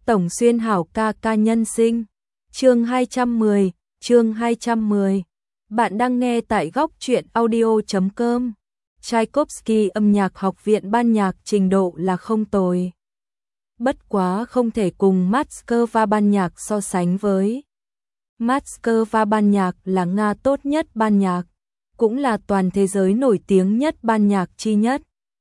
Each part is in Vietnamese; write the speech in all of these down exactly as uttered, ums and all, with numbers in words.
Tổng Xuyên hảo ca ca nhân sinh. Chương hai trăm mười, chương hai trăm mười. Bạn đang nghe tại góc truyện audio chấm com. Tchaikovsky âm nhạc học viện ban nhạc trình độ là không tồi. Bất quá không thể cùng Moscow ban nhạc so sánh với. Moscow ban nhạc là Nga tốt nhất ban nhạc, cũng là toàn thế giới nổi tiếng nhất ban nhạc chi nhất.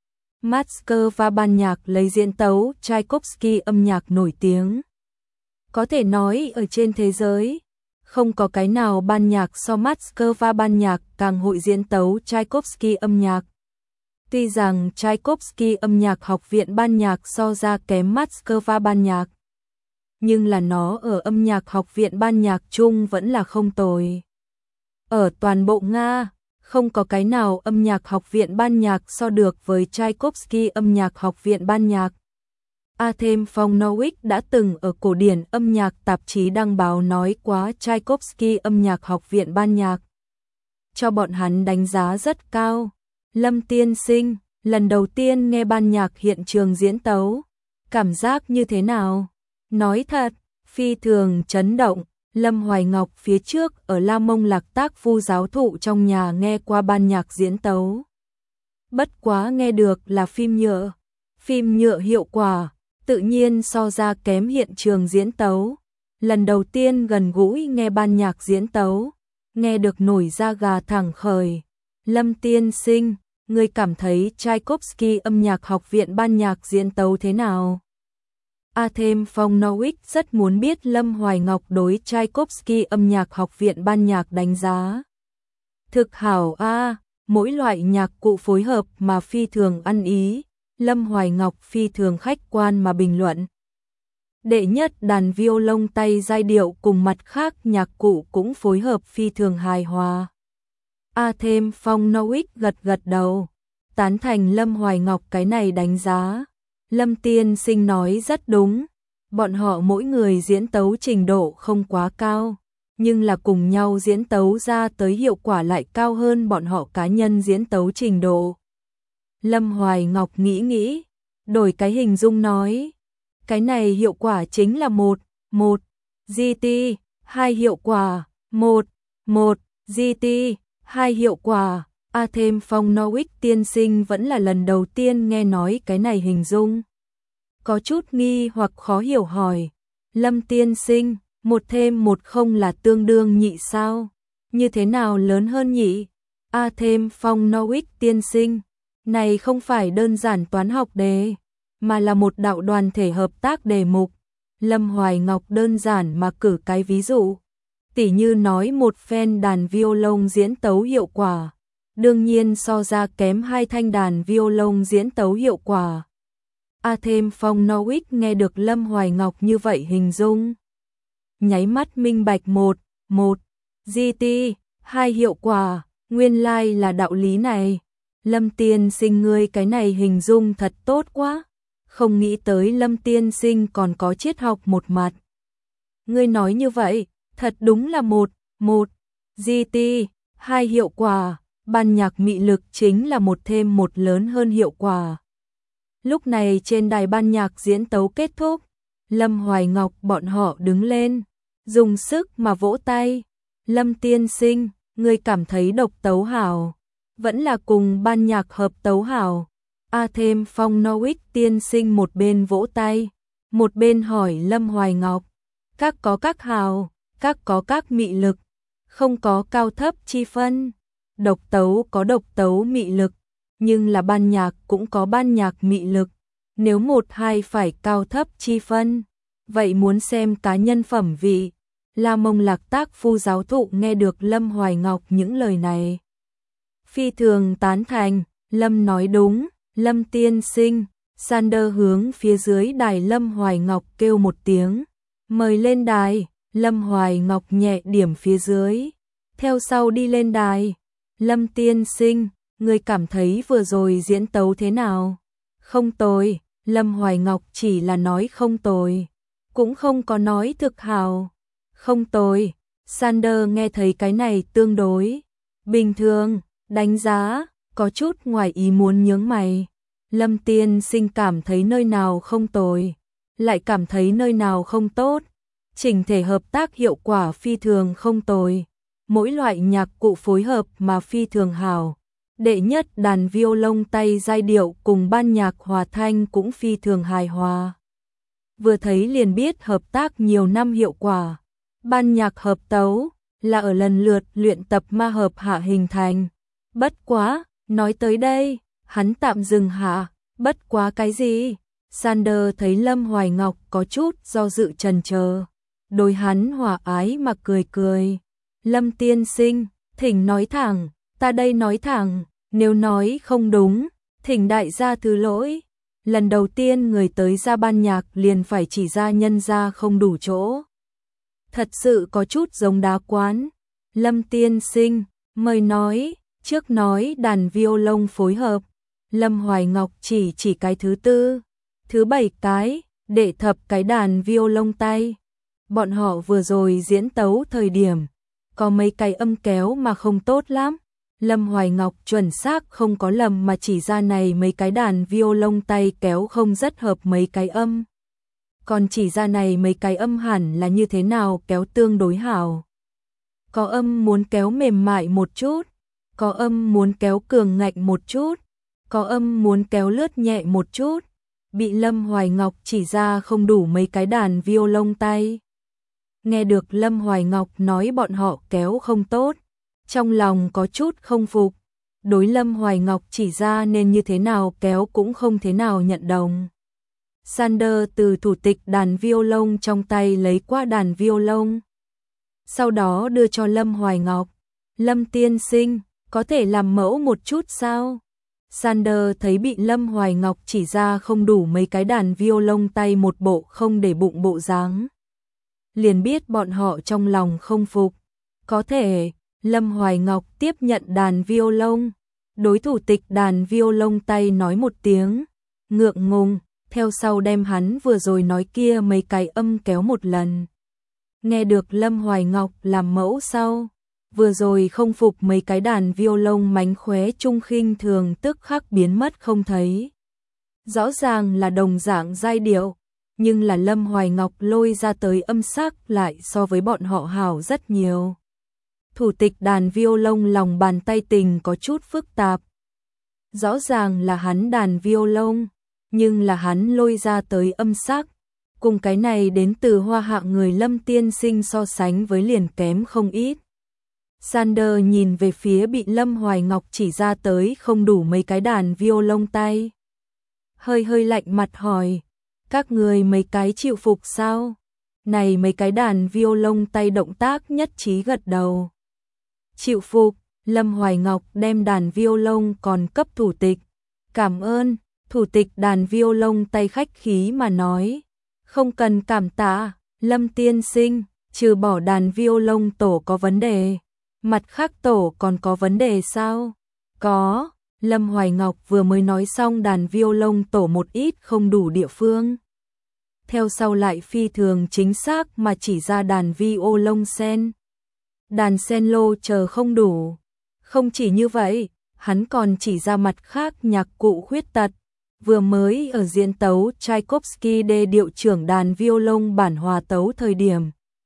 Moscow ban nhạc lấy diễn tấu Tchaikovsky âm nhạc nổi tiếng. Có thể nói ở trên thế giới, không có cái nào ban nhạc so Moscow ban nhạc càng hội diễn tấu Tchaikovsky âm nhạc. Tuy rằng Tchaikovsky âm nhạc học viện ban nhạc so ra kém Moscow ban nhạc, nhưng là nó ở âm nhạc học viện ban nhạc chung vẫn là không tồi. Ở toàn bộ Nga, không có cái nào âm nhạc học viện ban nhạc so được với Tchaikovsky âm nhạc học viện ban nhạc. Artem Phong-Novick đã từng ở cổ điển âm nhạc tạp chí đăng báo nói quá Tchaikovsky âm nhạc học viện ban nhạc, cho bọn hắn đánh giá rất cao. Lâm tiên sinh, lần đầu tiên nghe ban nhạc hiện trường diễn tấu, cảm giác như thế nào? Nói thật, phi thường chấn động. Lâm Hoài Ngọc phía trước ở La Mông Lạc Tác Vu giáo thụ trong nhà nghe qua ban nhạc diễn tấu. Bất quá nghe được là phim nhựa. Phim nhựa hiệu quả, tự nhiên so ra kém hiện trường diễn tấu. Lần đầu tiên gần gũi nghe ban nhạc diễn tấu, nghe được nổi da gà thẳng khởi. Lâm tiên sinh, người cảm thấy Tchaikovsky âm nhạc học viện ban nhạc diễn tấu thế nào? Artem Phong-Novick rất muốn biết Lâm Hoài Ngọc đối Tchaikovsky âm nhạc học viện ban nhạc đánh giá. Thực hảo a, à, mỗi loại nhạc cụ phối hợp mà phi thường ăn ý, Lâm Hoài Ngọc phi thường khách quan mà bình luận. Đệ nhất đàn violon tay giai điệu cùng mặt khác nhạc cụ cũng phối hợp phi thường hài hòa. Artem Phong-Novick gật gật đầu, tán thành Lâm Hoài Ngọc cái này đánh giá. Lâm tiên sinh nói rất đúng, bọn họ mỗi người diễn tấu trình độ không quá cao, nhưng là cùng nhau diễn tấu ra tới hiệu quả lại cao hơn bọn họ cá nhân diễn tấu trình độ. Lâm Hoài Ngọc nghĩ nghĩ, đổi cái hình dung nói, cái này hiệu quả chính là một, một, giê tê, hai hiệu quả, một, một, giê tê, hai hiệu quả. Artem Phong-Novick tiên sinh vẫn là lần đầu tiên nghe nói cái này hình dung. Có chút nghi hoặc khó hiểu hỏi, Lâm tiên sinh, một thêm một không là tương đương nhị sao? Như thế nào lớn hơn nhị? Artem Phong-Novick tiên sinh, này không phải đơn giản toán học đề, mà là một đạo đoàn thể hợp tác đề mục. Lâm Hoài Ngọc đơn giản mà cử cái ví dụ, tỉ như nói một phen đàn violon diễn tấu hiệu quả, đương nhiên so ra kém hai thanh đàn violon diễn tấu hiệu quả. Artem Phong-Novick nghe được Lâm Hoài Ngọc như vậy hình dung, nháy mắt minh bạch một, một, giê tê, hai hiệu quả, nguyên lai like là đạo lý này. Lâm tiên sinh ngươi cái này hình dung thật tốt quá, không nghĩ tới Lâm tiên sinh còn có triết học một mặt. Ngươi nói như vậy, thật đúng là một, một, giê tê, hai hiệu quả, ban nhạc mị lực chính là một thêm một lớn hơn hiệu quả. Lúc này trên đài ban nhạc diễn tấu kết thúc, Lâm Hoài Ngọc bọn họ đứng lên, dùng sức mà vỗ tay. Lâm tiên sinh, ngươi cảm thấy độc tấu hảo, vẫn là cùng ban nhạc hợp tấu hảo? Artem Phong-Novick tiên sinh một bên vỗ tay, một bên hỏi Lâm Hoài Ngọc, các có các hảo, các có các mị lực, không có cao thấp chi phân. Độc tấu có độc tấu mị lực, nhưng là ban nhạc cũng có ban nhạc mị lực. Nếu một hai phải cao thấp chi phân, vậy muốn xem cá nhân phẩm vị. La Mông Lạc Tác Vu giáo thụ nghe được Lâm Hoài Ngọc những lời này, phi thường tán thành. Lâm nói đúng, Lâm tiên sinh. Sander hướng phía dưới đài Lâm Hoài Ngọc kêu một tiếng, mời lên đài. Lâm Hoài Ngọc nhẹ điểm phía dưới, theo sau đi lên đài. Lâm tiên sinh, người cảm thấy vừa rồi diễn tấu thế nào? Không tồi. Lâm Hoài Ngọc chỉ là nói không tồi, cũng không có nói thực hảo. Không tồi. Sander nghe thấy cái này tương đối bình thường, đánh giá, có chút ngoài ý muốn nhướng mày. Lâm tiên sinh cảm thấy nơi nào không tồi? lại cảm thấy nơi nào không tốt. Chỉnh thể hợp tác hiệu quả phi thường không tồi. Mỗi loại nhạc cụ phối hợp mà phi thường hảo. Đệ nhất đàn violon tay giai điệu cùng ban nhạc hòa thanh cũng phi thường hài hòa. Vừa thấy liền biết hợp tác nhiều năm hiệu quả. Ban nhạc hợp tấu là ở lần lượt luyện tập ma hợp hạ hình thành. Bất quá, nói tới đây, hắn tạm dừng hạ, bất quá cái gì? Sander thấy Lâm Hoài Ngọc có chút do dự chần chờ, đối hắn hòa ái mà cười cười. Lâm tiên sinh, thỉnh nói thẳng, ta đây nói thẳng, nếu nói không đúng, thỉnh đại gia thứ lỗi. Lần đầu tiên người tới ra ban nhạc liền phải chỉ ra nhân ra không đủ chỗ. Thật sự có chút giống đá quán. Lâm tiên sinh, mời nói, trước nói đàn violon phối hợp. Lâm Hoài Ngọc chỉ chỉ cái thứ tư, thứ bảy cái, để thập cái đàn violon tay. Bọn họ vừa rồi diễn tấu thời điểm, có mấy cái âm kéo mà không tốt lắm. Lâm Hoài Ngọc chuẩn xác không có lầm mà chỉ ra này mấy cái đàn violon tay kéo không rất hợp mấy cái âm. Còn chỉ ra này mấy cái âm hẳn là như thế nào kéo tương đối hảo. Có âm muốn kéo mềm mại một chút, có âm muốn kéo cường ngạnh một chút, có âm muốn kéo lướt nhẹ một chút. Bị Lâm Hoài Ngọc chỉ ra không đủ mấy cái đàn violon tay. Nghe được Lâm Hoài Ngọc nói bọn họ kéo không tốt, trong lòng có chút không phục. Đối Lâm Hoài Ngọc chỉ ra nên như thế nào kéo cũng không thế nào nhận đồng. Sander từ thủ tịch đàn violon trong tay lấy qua đàn violon, sau đó đưa cho Lâm Hoài Ngọc. Lâm tiên sinh, có thể làm mẫu một chút sao? Sander thấy bị Lâm Hoài Ngọc chỉ ra không đủ mấy cái đàn violon tay một bộ không để bụng bộ dáng, liền biết bọn họ trong lòng không phục. Có thể. Lâm Hoài Ngọc tiếp nhận đàn violon, đối thủ tịch đàn violon tay nói một tiếng, ngượng ngùng, theo sau đem hắn vừa rồi nói kia mấy cái âm kéo một lần. Nghe được Lâm Hoài Ngọc làm mẫu sau, vừa rồi không phục mấy cái đàn violon mánh khóe trung khinh thường tức khắc biến mất không thấy. Rõ ràng là đồng dạng giai điệu, nhưng là Lâm Hoài Ngọc lôi ra tới âm sắc lại so với bọn họ hảo rất nhiều. Thủ tịch đàn violon lòng bàn tay tình có chút phức tạp. Rõ ràng là hắn đàn violon, nhưng là hắn lôi ra tới âm sắc, cùng cái này đến từ hoa hạ người Lâm tiên sinh so sánh với liền kém không ít. Sander nhìn về phía bị Lâm Hoài Ngọc chỉ ra tới không đủ mấy cái đàn violon tay. Hơi hơi lạnh mặt hỏi, các người mấy cái chịu phục sao? Này mấy cái đàn violon tay động tác nhất trí gật đầu. Chịu phục. Lâm Hoài Ngọc đem đàn violon còn cấp thủ tịch. Cảm ơn. Thủ tịch đàn violon tay khách khí mà nói. Không cần cảm tạ, Lâm tiên sinh, trừ bỏ đàn violon tổ có vấn đề, mặt khác tổ còn có vấn đề sao? Có. Lâm Hoài Ngọc vừa mới nói xong đàn violon tổ một ít không đủ địa phương. Theo sau lại phi thường chính xác mà chỉ ra đàn violon sen, đàn sen lô chờ không đủ. Không chỉ như vậy, hắn còn chỉ ra mặt khác nhạc cụ khuyết tật. Vừa mới ở diễn tấu Tchaikovsky đê điệu trưởng đàn violon bản hòa tấu thời điểm,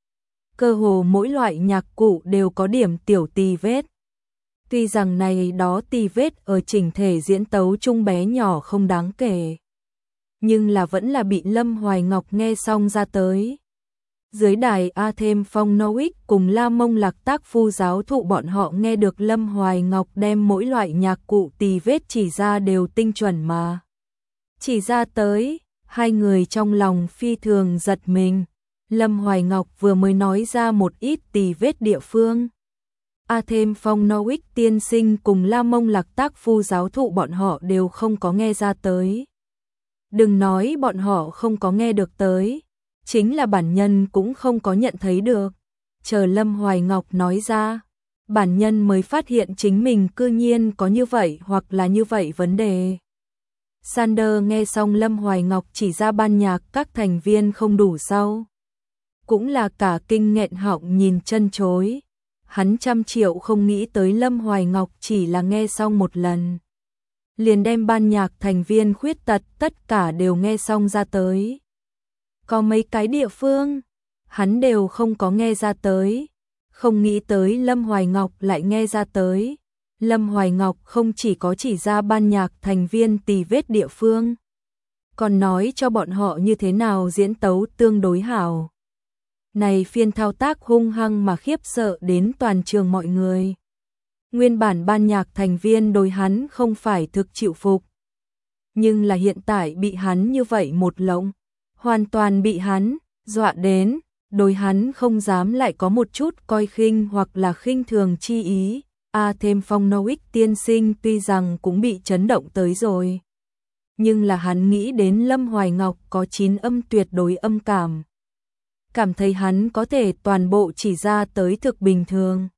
cơ hồ mỗi loại nhạc cụ đều có điểm tiểu tì vết. Tuy rằng này đó tì vết ở chỉnh thể diễn tấu trung bé nhỏ không đáng kể, nhưng là vẫn là bị Lâm Hoài Ngọc nghe xong ra tới. Dưới đài Artem Phong cùng La Mông Lạc Tác Phu giáo thụ bọn họ nghe được Lâm Hoài Ngọc đem mỗi loại nhạc cụ tì vết chỉ ra đều tinh chuẩn mà chỉ ra tới, hai người trong lòng phi thường giật mình. Lâm Hoài Ngọc vừa mới nói ra một ít tì vết địa phương, Artem Phong tiên sinh cùng La Mông Lạc Tác Phu giáo thụ bọn họ đều không có nghe ra tới. Đừng nói bọn họ không có nghe được tới, chính là bản nhân cũng không có nhận thấy được. Chờ Lâm Hoài Ngọc nói ra, bản nhân mới phát hiện chính mình cư nhiên có như vậy hoặc là như vậy vấn đề. Sander nghe xong Lâm Hoài Ngọc chỉ ra ban nhạc các thành viên không đủ sau, cũng là cả kinh nghẹn họng nhìn chân chối. Hắn trăm triệu không nghĩ tới Lâm Hoài Ngọc chỉ là nghe xong một lần, liền đem ban nhạc thành viên khuyết tật tất cả đều nghe xong ra tới. có mấy cái địa phương, hắn đều không có nghe ra tới. Không nghĩ tới Lâm Hoài Ngọc lại nghe ra tới. Lâm Hoài Ngọc không chỉ có chỉ ra ban nhạc thành viên tì vết địa phương, còn nói cho bọn họ như thế nào diễn tấu tương đối hảo. Này phiên thao tác hung hăng mà khiếp sợ đến toàn trường mọi người. Nguyên bản ban nhạc thành viên đối hắn không phải thực chịu phục, nhưng là hiện tại bị hắn như vậy một lộng, hoàn toàn bị hắn dọa đến, đối hắn không dám lại có một chút coi khinh hoặc là khinh thường chi ý. A thêm Phong Nowick tiên sinh tuy rằng cũng bị chấn động tới rồi, nhưng là hắn nghĩ đến Lâm Hoài Ngọc có chín âm tuyệt đối âm cảm, cảm thấy hắn có thể toàn bộ chỉ ra tới thực bình thường.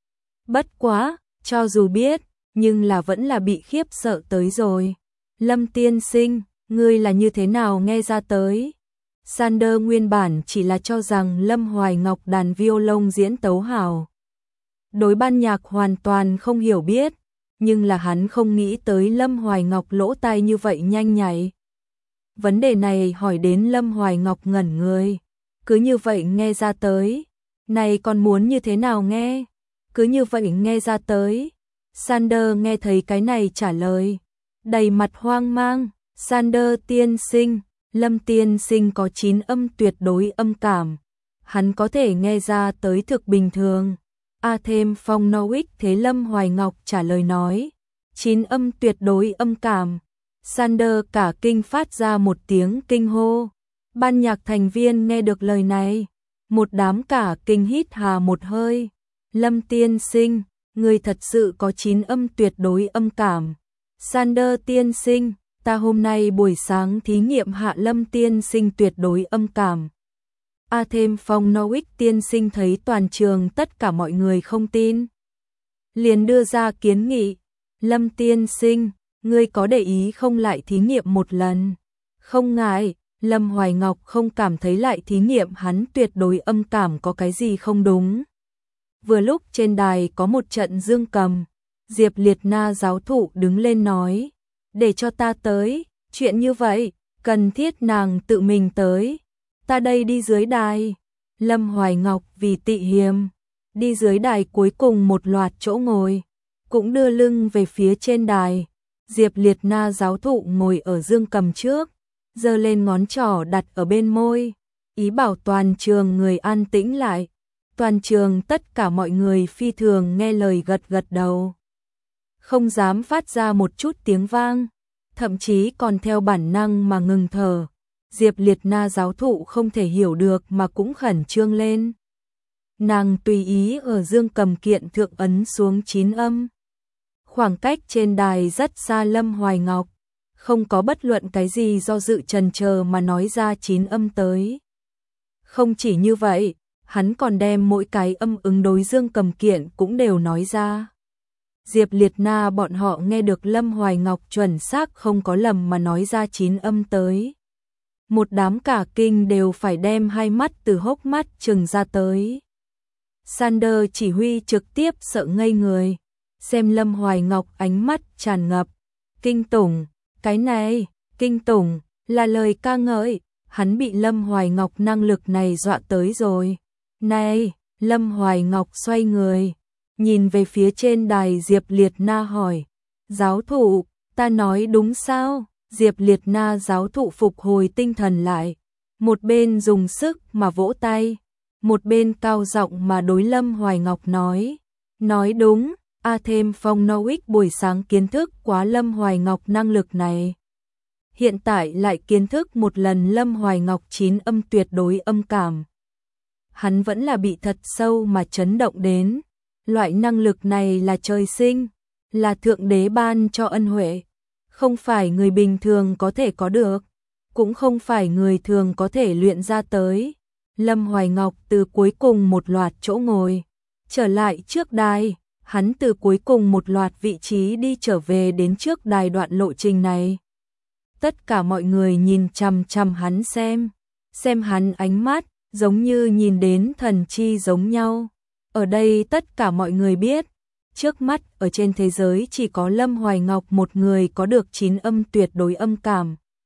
Bất quá, cho dù biết, nhưng là vẫn là bị khiếp sợ tới rồi. Lâm tiên sinh, ngươi là như thế nào nghe ra tới? Sander nguyên bản chỉ là cho rằng Lâm Hoài Ngọc đàn violon diễn tấu hảo, đối ban nhạc hoàn toàn không hiểu biết, nhưng là hắn không nghĩ tới Lâm Hoài Ngọc lỗ tai như vậy nhanh nhạy. Vấn đề này hỏi đến Lâm Hoài Ngọc ngẩn người, cứ như vậy nghe ra tới, này còn muốn như thế nào nghe? Cứ như vậy nghe ra tới. Sander nghe thấy cái này trả lời, đầy mặt hoang mang. Sander tiên sinh, Lâm tiên sinh có chín âm tuyệt đối âm cảm, hắn có thể nghe ra tới thực bình thường. A thêm Phong Nowick thế Lâm Hoài Ngọc trả lời nói, chín âm tuyệt đối âm cảm. Sander cả kinh phát ra một tiếng kinh hô. Ban nhạc thành viên nghe được lời này, một đám cả kinh hít hà một hơi. Lâm tiên sinh, người thật sự có chín âm tuyệt đối âm cảm. Sander tiên sinh, ta hôm nay buổi sáng thí nghiệm hạ Lâm tiên sinh tuyệt đối âm cảm. A thêm Phong Nowick tiên sinh thấy toàn trường tất cả mọi người không tin, liền đưa ra kiến nghị. Lâm tiên sinh, ngươi có để ý không lại thí nghiệm một lần? Không ngại. Lâm Hoài Ngọc không cảm thấy lại thí nghiệm hắn tuyệt đối âm cảm có cái gì không đúng. Vừa lúc trên đài có một trận dương cầm, Diệp Liệt Na giáo thụ đứng lên nói, để cho ta tới, chuyện như vậy, cần thiết nàng tự mình tới, ta đây đi dưới đài. Lâm Hoài Ngọc vì tị hiềm, đi dưới đài cuối cùng một loạt chỗ ngồi, cũng đưa lưng về phía trên đài. Diệp Liệt Na giáo thụ ngồi ở dương cầm trước, giơ lên ngón trỏ đặt ở bên môi, ý bảo toàn trường người an tĩnh lại. Toàn trường tất cả mọi người phi thường nghe lời gật gật đầu, không dám phát ra một chút tiếng vang, thậm chí còn theo bản năng mà ngừng thở. Diệp Liệt Na giáo thụ không thể hiểu được mà cũng khẩn trương lên. Nàng tùy ý ở dương cầm kiện thượng ấn xuống chín âm. Khoảng cách trên đài rất xa Lâm Hoài Ngọc, không có bất luận cái gì do dự chần chờ mà nói ra chín âm tới. Không chỉ như vậy, hắn còn đem mỗi cái âm ứng đối dương cầm kiện cũng đều nói ra. Diệp Liệt Na bọn họ nghe được Lâm Hoài Ngọc chuẩn xác không có lầm mà nói ra chín âm tới. Một đám cả kinh đều phải đem hai mắt từ hốc mắt trừng ra tới. Sander chỉ huy trực tiếp sợ ngây người, xem Lâm Hoài Ngọc ánh mắt tràn ngập kinh tủng. Cái này, kinh tủng, là lời ca ngợi, hắn bị Lâm Hoài Ngọc năng lực này dọa tới rồi. Này, Lâm Hoài Ngọc xoay người, nhìn về phía trên đài Diệp Liệt Na hỏi, giáo thụ, ta nói đúng sao? Diệp Liệt Na giáo thụ phục hồi tinh thần lại, một bên dùng sức mà vỗ tay, một bên cao giọng mà đối Lâm Hoài Ngọc nói, nói đúng. A thêm Phong Nowick buổi sáng kiến thức quá Lâm Hoài Ngọc năng lực này, hiện tại lại kiến thức một lần Lâm Hoài Ngọc chín âm tuyệt đối âm cảm. Hắn vẫn là bị thật sâu mà chấn động đến. Loại năng lực này là trời sinh, là thượng đế ban cho ân huệ, không phải người bình thường có thể có được, cũng không phải người thường có thể luyện ra tới. Lâm Hoài Ngọc từ cuối cùng một loạt chỗ ngồi trở lại trước đài, hắn từ cuối cùng một loạt vị trí đi trở về đến trước đài đoạn lộ trình này. Tất cả mọi người nhìn chằm chằm hắn xem, xem hắn ánh mắt giống như nhìn đến thần chi giống nhau. Ở đây tất cả mọi người biết, trước mắt ở trên thế giới chỉ có Lâm Hoài Ngọc một người có được chín âm tuyệt đối âm cảm.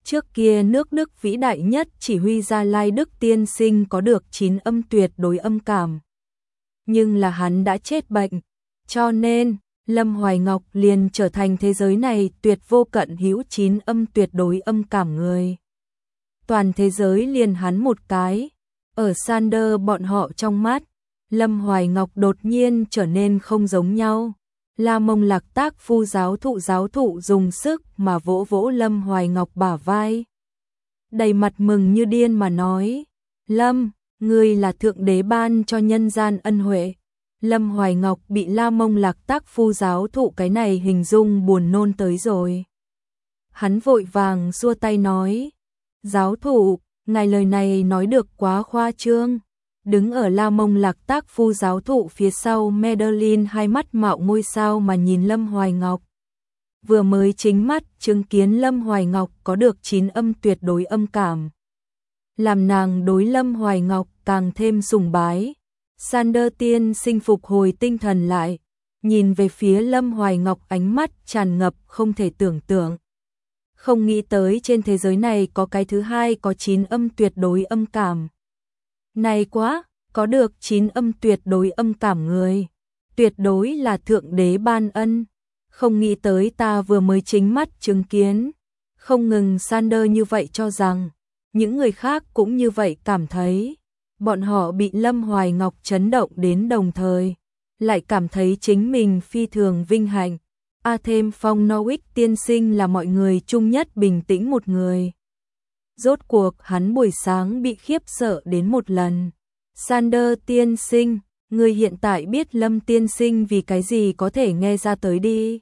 Trước kia nước Đức vĩ đại nhất chỉ huy Gia Lai Đức tiên sinh có được chín âm tuyệt đối âm cảm. Nhưng là hắn đã chết bệnh, cho nên Lâm Hoài Ngọc liền trở thành thế giới này tuyệt vô cận hữu chín âm tuyệt đối âm cảm người. Toàn thế giới liền hắn một cái. Ở Sander bọn họ trong mắt, Lâm Hoài Ngọc đột nhiên trở nên không giống nhau. La Mông Lạc Tác Phu giáo thụ giáo thụ dùng sức mà vỗ vỗ Lâm Hoài Ngọc bả vai. Đầy mặt mừng như điên mà nói, Lâm, ngươi là thượng đế ban cho nhân gian ân huệ. Lâm Hoài Ngọc bị La Mông Lạc Tác Phu giáo thụ cái này hình dung buồn nôn tới rồi. Hắn vội vàng xua tay nói, giáo thụ, ngài lời này nói được quá khoa trương. Đứng ở La Mông Lạc Tác Phu giáo thụ phía sau Madeline hai mắt mạo ngôi sao mà nhìn Lâm Hoài Ngọc. Vừa mới chính mắt chứng kiến Lâm Hoài Ngọc có được chín âm tuyệt đối âm cảm. Làm nàng đối Lâm Hoài Ngọc càng thêm sùng bái. Sander tiên sinh phục hồi tinh thần lại, nhìn về phía Lâm Hoài Ngọc ánh mắt tràn ngập không thể tưởng tượng. Không nghĩ tới trên thế giới này có cái thứ hai có chín âm tuyệt đối âm cảm. Này quá, có được chín âm tuyệt đối âm cảm người. Tuyệt đối là thượng đế ban ân. Không nghĩ tới ta vừa mới chính mắt chứng kiến. Không ngừng Sander như vậy cho rằng, những người khác cũng như vậy cảm thấy. Bọn họ bị Lâm Hoài Ngọc chấn động đến đồng thời, lại cảm thấy chính mình phi thường vinh hạnh. A thêm Phong Norwich tiên sinh là mọi người chung nhất bình tĩnh một người. Rốt cuộc hắn buổi sáng bị khiếp sợ đến một lần. Sander tiên sinh, người hiện tại biết Lâm tiên sinh vì cái gì có thể nghe ra tới đi.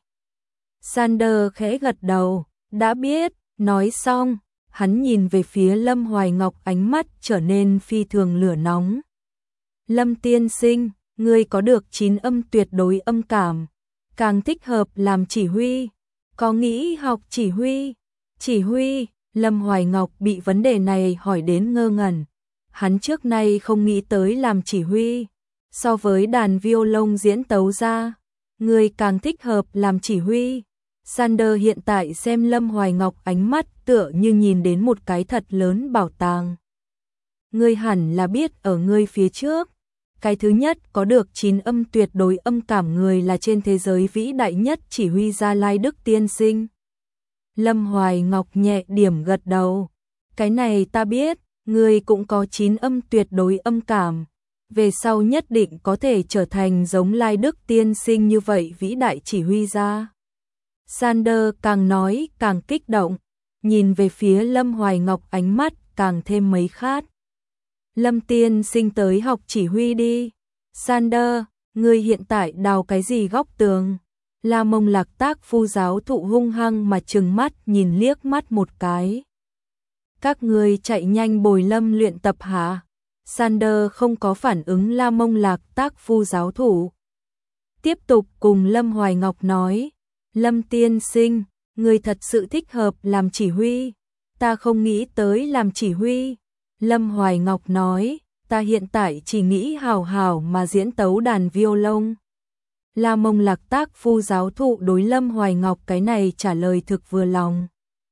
Sander khẽ gật đầu, đã biết, nói xong, hắn nhìn về phía Lâm Hoài Ngọc ánh mắt trở nên phi thường lửa nóng. Lâm tiên sinh, ngươi có được chín âm tuyệt đối âm cảm, càng thích hợp làm chỉ huy, có nghĩ học chỉ huy, chỉ huy. Lâm Hoài Ngọc bị vấn đề này hỏi đến ngơ ngẩn. Hắn trước nay không nghĩ tới làm chỉ huy. So với đàn violon diễn tấu ra, người càng thích hợp làm chỉ huy. Sander hiện tại xem Lâm Hoài Ngọc ánh mắt tựa như nhìn đến một cái thật lớn bảo tàng. Ngươi hẳn là biết ở ngươi phía trước. Cái thứ nhất có được chín âm tuyệt đối âm cảm người là trên thế giới vĩ đại nhất chỉ huy Gia Lai Đức tiên sinh. Lâm Hoài Ngọc nhẹ điểm gật đầu. Cái này ta biết, ngươi cũng có chín âm tuyệt đối âm cảm. Về sau nhất định có thể trở thành giống Lai Đức tiên sinh như vậy vĩ đại chỉ huy gia. Sander càng nói càng kích động, nhìn về phía Lâm Hoài Ngọc ánh mắt càng thêm mấy khát. Lâm tiên sinh tới học chỉ huy đi. Sander, ngươi hiện tại đào cái gì góc tường? La Mông Lạc Tác Phu giáo thụ hung hăng mà trừng mắt nhìn liếc mắt một cái. Các ngươi chạy nhanh bồi Lâm luyện tập hả? Sander không có phản ứng La Mông Lạc Tác Phu giáo thụ. Tiếp tục cùng Lâm Hoài Ngọc nói, Lâm tiên sinh, ngươi thật sự thích hợp làm chỉ huy. Ta không nghĩ tới làm chỉ huy. Lâm Hoài Ngọc nói, ta hiện tại chỉ nghĩ hào hào mà diễn tấu đàn violon. La Mông Lạc Tác Phu giáo thụ đối Lâm Hoài Ngọc cái này trả lời thực vừa lòng.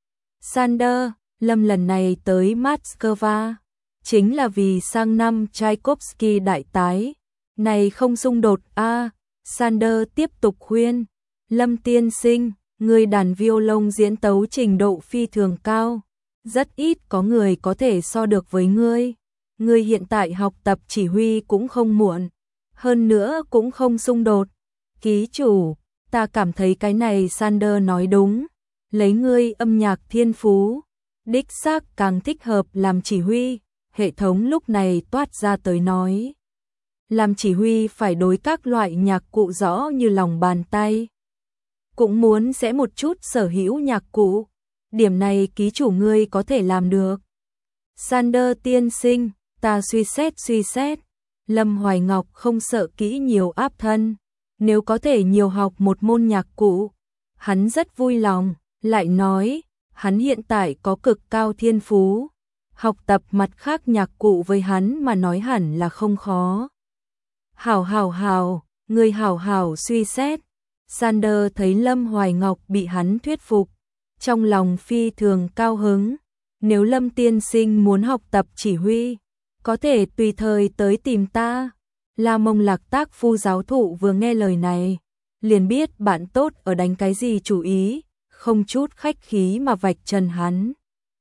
Sander, Lâm lần này tới Moscow, chính là vì sang năm Tchaikovsky đại tái. Này không xung đột a. À, Sander tiếp tục khuyên, Lâm tiên sinh, người đàn violon diễn tấu trình độ phi thường cao. Rất ít có người có thể so được với ngươi. Ngươi hiện tại học tập chỉ huy cũng không muộn. Hơn nữa cũng không xung đột. Ký chủ, ta cảm thấy cái này Sander nói đúng. Lấy ngươi âm nhạc thiên phú, đích xác càng thích hợp làm chỉ huy. Hệ thống lúc này toát ra tới nói. Làm chỉ huy phải đối các loại nhạc cụ rõ như lòng bàn tay. Cũng muốn sẽ một chút sở hữu nhạc cụ. Điểm này ký chủ ngươi có thể làm được. Sander tiên sinh, ta suy xét suy xét. Lâm Hoài Ngọc không sợ kỹ nhiều áp thân. Nếu có thể nhiều học một môn nhạc cụ, hắn rất vui lòng. Lại nói, hắn hiện tại có cực cao thiên phú. Học tập mặt khác nhạc cụ với hắn mà nói hẳn là không khó. Hảo hảo hảo, người hảo hảo suy xét. Sander thấy Lâm Hoài Ngọc bị hắn thuyết phục, trong lòng phi thường cao hứng. Nếu Lâm tiên sinh muốn học tập chỉ huy, có thể tùy thời tới tìm ta. La Mông Lạc Tác Phu giáo thụ vừa nghe lời này, liền biết bạn tốt ở đánh cái gì chủ ý, không chút khách khí mà vạch trần hắn.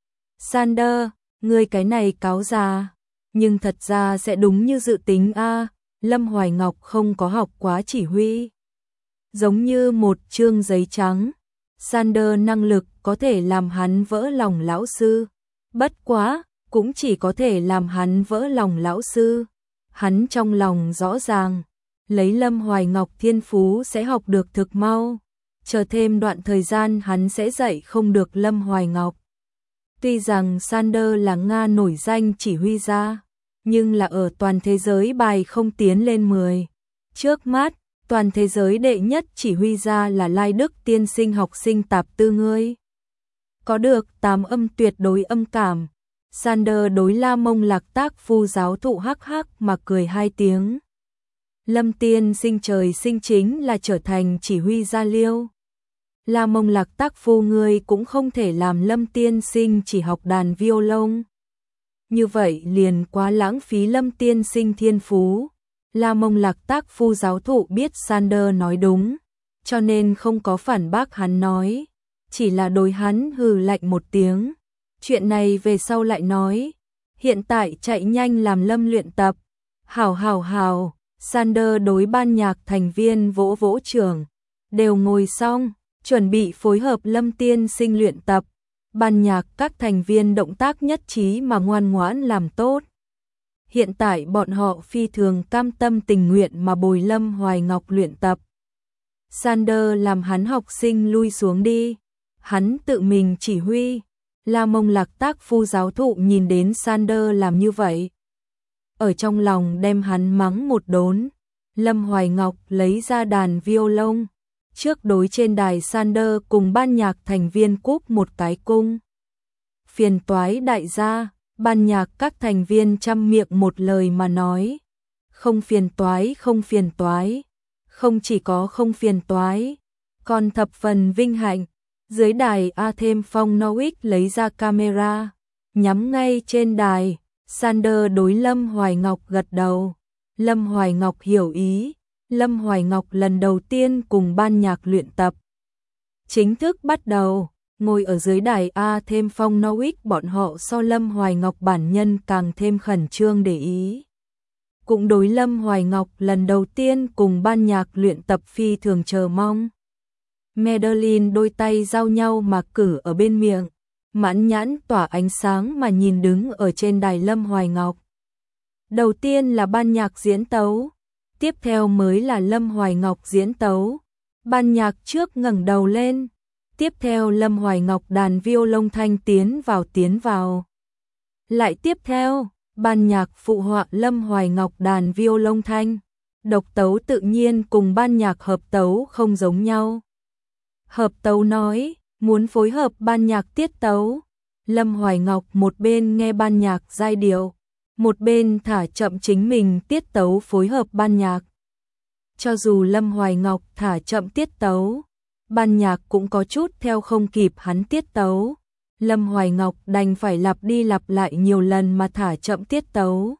Sander, ngươi cái này cáo già, nhưng thật ra sẽ đúng như dự tính a. Lâm Hoài Ngọc không có học quá chỉ huy, giống như một chương giấy trắng. Sander năng lực có thể làm hắn vỡ lòng lão sư, bất quá cũng chỉ có thể làm hắn vỡ lòng lão sư. Hắn trong lòng rõ ràng, lấy Lâm Hoài Ngọc thiên phú sẽ học được thực mau, chờ thêm đoạn thời gian hắn sẽ dạy không được Lâm Hoài Ngọc. Tuy rằng Sander là Nga nổi danh chỉ huy gia, nhưng là ở toàn thế giới bài không tiến lên mười. Trước mắt, toàn thế giới đệ nhất chỉ huy gia là Lai Đức tiên sinh học sinh tạp tư ngươi. Có được tám âm tuyệt đối âm cảm. Sander đối La Mông Lạc Tác Phu giáo thụ hắc hắc mà cười hai tiếng. Lâm tiên sinh trời sinh chính là trở thành chỉ huy gia liêu. La Mông Lạc Tác Phu ngươi cũng không thể làm Lâm tiên sinh chỉ học đàn violon. Như vậy liền quá lãng phí Lâm tiên sinh thiên phú. La Mông Lạc Tác Phu giáo thụ biết Sander nói đúng, cho nên không có phản bác hắn nói, chỉ là đối hắn hừ lạnh một tiếng. Chuyện này về sau lại nói, hiện tại chạy nhanh làm Lâm luyện tập. Hảo hảo hảo, Sander đối ban nhạc thành viên vỗ vỗ trưởng, đều ngồi xong, chuẩn bị phối hợp Lâm tiên sinh luyện tập. Ban nhạc các thành viên động tác nhất trí mà ngoan ngoãn làm tốt. Hiện tại bọn họ phi thường cam tâm tình nguyện mà bồi Lâm Hoài Ngọc luyện tập. Sander làm hắn học sinh lui xuống đi, hắn tự mình chỉ huy. La Mông Lạc Tác Phu giáo thụ nhìn đến Sander làm như vậy, ở trong lòng đem hắn mắng một đốn. Lâm Hoài Ngọc lấy ra đàn violon, trước đối trên đài Sander cùng ban nhạc thành viên cúp một cái cung. Phiền toái đại gia, ban nhạc các thành viên chăm miệng một lời mà nói. Không phiền toái, không phiền toái, không chỉ có không phiền toái, còn thập phần vinh hạnh. Dưới đài A Thêm Phong Norwich lấy ra camera, nhắm ngay trên đài. Sander đối Lâm Hoài Ngọc gật đầu. Lâm Hoài Ngọc hiểu ý. Lâm Hoài Ngọc lần đầu tiên cùng ban nhạc luyện tập chính thức bắt đầu. Ngồi ở dưới đài A Thêm Phong Norwich, bọn họ so Lâm Hoài Ngọc bản nhân càng thêm khẩn trương để ý. Cũng đối Lâm Hoài Ngọc lần đầu tiên cùng ban nhạc luyện tập phi thường chờ mong. Madeline đôi tay giao nhau mà cử ở bên miệng, mãn nhãn tỏa ánh sáng mà nhìn đứng ở trên đài Lâm Hoài Ngọc. Đầu tiên là ban nhạc diễn tấu, tiếp theo mới là Lâm Hoài Ngọc diễn tấu. Ban nhạc trước ngẩng đầu lên, tiếp theo Lâm Hoài Ngọc đàn violon thanh tiến vào tiến vào. Lại tiếp theo, ban nhạc phụ họa Lâm Hoài Ngọc đàn violon thanh. Độc tấu tự nhiên cùng ban nhạc hợp tấu không giống nhau. Hợp tấu nói, muốn phối hợp ban nhạc tiết tấu. Lâm Hoài Ngọc một bên nghe ban nhạc giai điệu, một bên thả chậm chính mình tiết tấu phối hợp ban nhạc. Cho dù Lâm Hoài Ngọc thả chậm tiết tấu, ban nhạc cũng có chút theo không kịp hắn tiết tấu. Lâm Hoài Ngọc đành phải lặp đi lặp lại nhiều lần mà thả chậm tiết tấu,